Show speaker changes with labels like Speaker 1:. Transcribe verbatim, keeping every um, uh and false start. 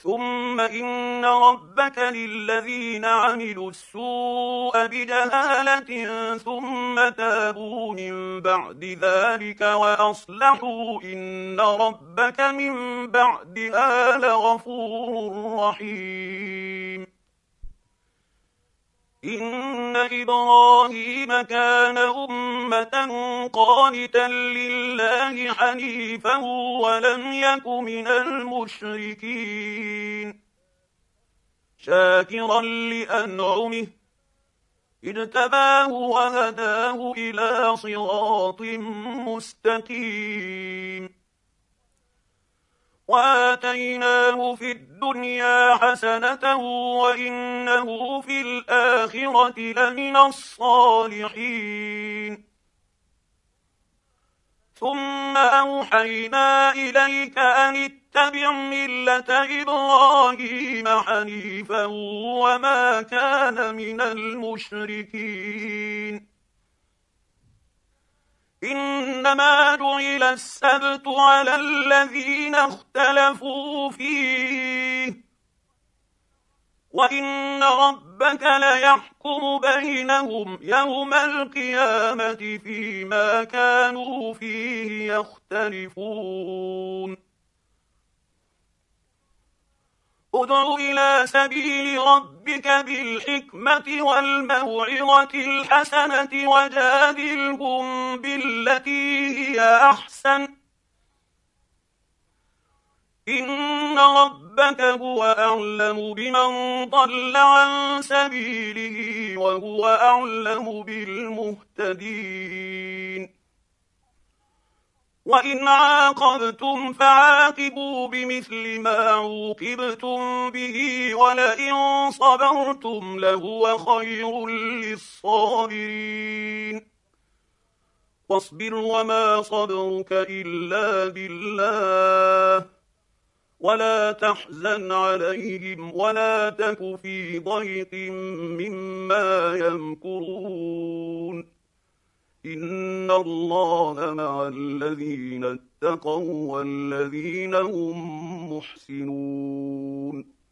Speaker 1: ثم إن ربك للذين عملوا السوء بجهالة ثم تابوا من بعد ذلك وأصلحوا إن ربك من بعدها لغفور رحيم. إن إبراهيم كان أمة قانتا لله حنيفا ولم يك من المشركين شاكرا لأنعمه اجتباه وهداه إلى صراط مستقيم وآتيناه في الدنيا حسنة وإنه في الآخرة لمن الصالحين ثم أوحينا إليك أن اتبع ملة إبراهيم حنيفا وما كان من المشركين إنما جعل السبت على الذين اختلفوا فيه وإن ربك ليحكم بينهم يوم القيامة فيما كانوا فيه يختلفون ادع إلى سبيل ربك بالحكمة والموعظة الحسنة وجادلهم بالتي هي أحسن إن ربك هو أعلم بمن ضل عن سبيله وهو أعلم بالمهتدين وإن عاقبتم فعاقبوا بمثل ما عوقبتم به ولئن صبرتم لهو خير للصابرين واصبر وما صبرك إلا بالله ولا تحزن عليهم ولا تك في ضيق مما يمكرون إن الله مع الذين اتقوا والذين هم محسنون